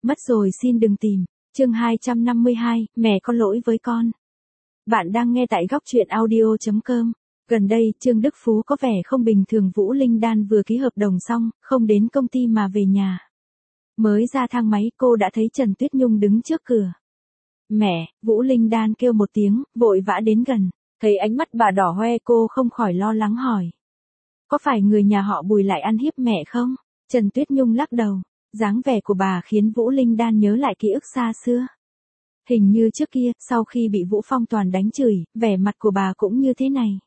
Mất rồi xin đừng tìm. Chương 252, mẹ có lỗi với con. Bạn đang nghe tại góc truyện audio.com. Gần đây, Trương Đức Phú có vẻ không bình thường. Vũ Linh Đan vừa ký hợp đồng xong, không đến công ty mà về nhà. Mới ra thang máy cô đã thấy Trần Tuyết Nhung đứng trước cửa. Mẹ, Vũ Linh Đan kêu một tiếng, vội vã đến gần. Thấy ánh mắt bà đỏ hoe cô không khỏi lo lắng hỏi. Có phải người nhà họ Bùi lại ăn hiếp mẹ không? Trần Tuyết Nhung lắc đầu. Dáng vẻ của bà khiến Vũ Linh Đan nhớ lại ký ức xa xưa. Hình như trước kia, sau khi bị Vũ Phong Toàn đánh chửi, vẻ mặt của bà cũng như thế này.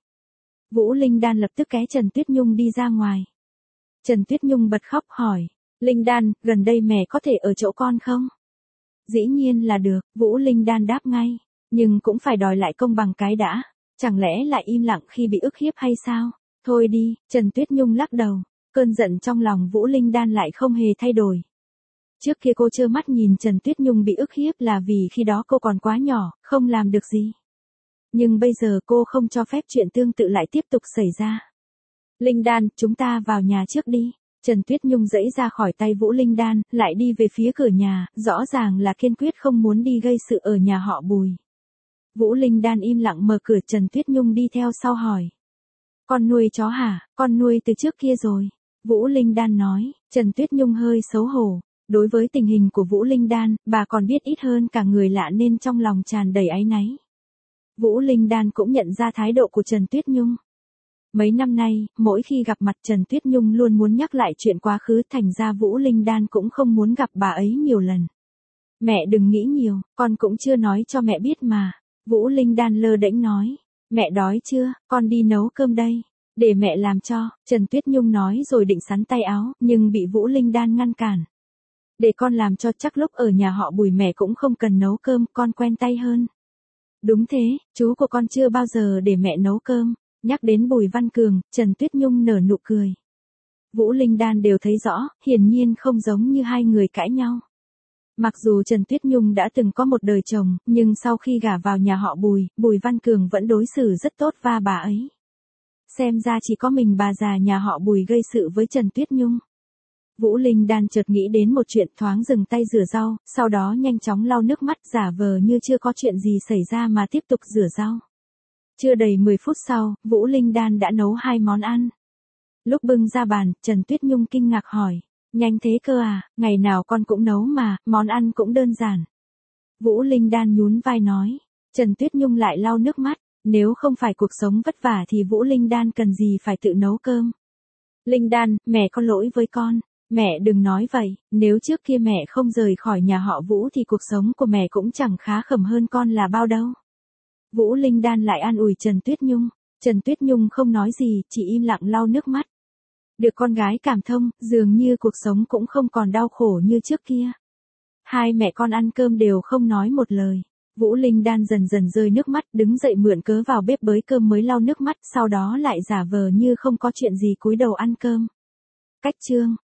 Vũ Linh Đan lập tức kéo Trần Tuyết Nhung đi ra ngoài. Trần Tuyết Nhung bật khóc hỏi. Linh Đan, gần đây mẹ có thể ở chỗ con không? Dĩ nhiên là được, Vũ Linh Đan đáp ngay. Nhưng cũng phải đòi lại công bằng cái đã. Chẳng lẽ lại im lặng khi bị ức hiếp hay sao? Thôi đi, Trần Tuyết Nhung lắc đầu. Cơn giận trong lòng Vũ Linh Đan lại không hề thay đổi. Trước kia cô trơ mắt nhìn Trần Tuyết Nhung bị ức hiếp là vì khi đó cô còn quá nhỏ, không làm được gì. Nhưng bây giờ cô không cho phép chuyện tương tự lại tiếp tục xảy ra. Linh Đan, chúng ta vào nhà trước đi. Trần Tuyết Nhung giãy ra khỏi tay Vũ Linh Đan, lại đi về phía cửa nhà, rõ ràng là kiên quyết không muốn đi gây sự ở nhà họ Bùi. Vũ Linh Đan im lặng mở cửa, Trần Tuyết Nhung đi theo sau hỏi. Con nuôi chó hả? Con nuôi từ trước kia rồi. Vũ Linh Đan nói. Trần Tuyết Nhung hơi xấu hổ. Đối với tình hình của Vũ Linh Đan, bà còn biết ít hơn cả người lạ nên trong lòng tràn đầy áy náy. Vũ Linh Đan cũng nhận ra thái độ của Trần Tuyết Nhung. Mấy năm nay, mỗi khi gặp mặt Trần Tuyết Nhung luôn muốn nhắc lại chuyện quá khứ, thành ra Vũ Linh Đan cũng không muốn gặp bà ấy nhiều lần. Mẹ đừng nghĩ nhiều, con cũng chưa nói cho mẹ biết mà. Vũ Linh Đan lơ đễnh nói. Mẹ đói chưa, con đi nấu cơm đây. Để mẹ làm cho, Trần Tuyết Nhung nói rồi định xắn tay áo, nhưng bị Vũ Linh Đan ngăn cản. Để con làm cho, chắc lúc ở nhà họ Bùi mẹ cũng không cần nấu cơm, con quen tay hơn. Đúng thế, chú của con chưa bao giờ để mẹ nấu cơm. Nhắc đến Bùi Văn Cường, Trần Tuyết Nhung nở nụ cười. Vũ Linh Đan đều thấy rõ, hiển nhiên không giống như hai người cãi nhau. Mặc dù Trần Tuyết Nhung đã từng có một đời chồng, nhưng sau khi gả vào nhà họ Bùi, Bùi Văn Cường vẫn đối xử rất tốt và bà ấy. Xem ra chỉ có mình bà già nhà họ Bùi gây sự với Trần Tuyết Nhung. Vũ Linh Đan chợt nghĩ đến một chuyện, thoáng dừng tay rửa rau, sau đó nhanh chóng lau nước mắt, giả vờ như chưa có chuyện gì xảy ra mà tiếp tục rửa rau. Chưa đầy 10 phút sau, Vũ Linh Đan đã nấu 2 món ăn. Lúc bưng ra bàn, Trần Tuyết Nhung kinh ngạc hỏi. Nhanh thế cơ à, ngày nào con cũng nấu mà, món ăn cũng đơn giản. Vũ Linh Đan nhún vai nói. Trần Tuyết Nhung lại lau nước mắt. Nếu không phải cuộc sống vất vả thì Vũ Linh Đan cần gì phải tự nấu cơm. Linh Đan, mẹ có lỗi với con. Mẹ đừng nói vậy, nếu trước kia mẹ không rời khỏi nhà họ Vũ thì cuộc sống của mẹ cũng chẳng khá khẩm hơn con là bao đâu. Vũ Linh Đan lại an ủi Trần Tuyết Nhung. Trần Tuyết Nhung không nói gì, chỉ im lặng lau nước mắt. Được con gái cảm thông, dường như cuộc sống cũng không còn đau khổ như trước kia. Hai mẹ con ăn cơm đều không nói một lời. Vũ Linh Đan dần dần rơi nước mắt, đứng dậy mượn cớ vào bếp bới cơm mới lau nước mắt, sau đó lại giả vờ như không có chuyện gì cúi đầu ăn cơm. Cách chương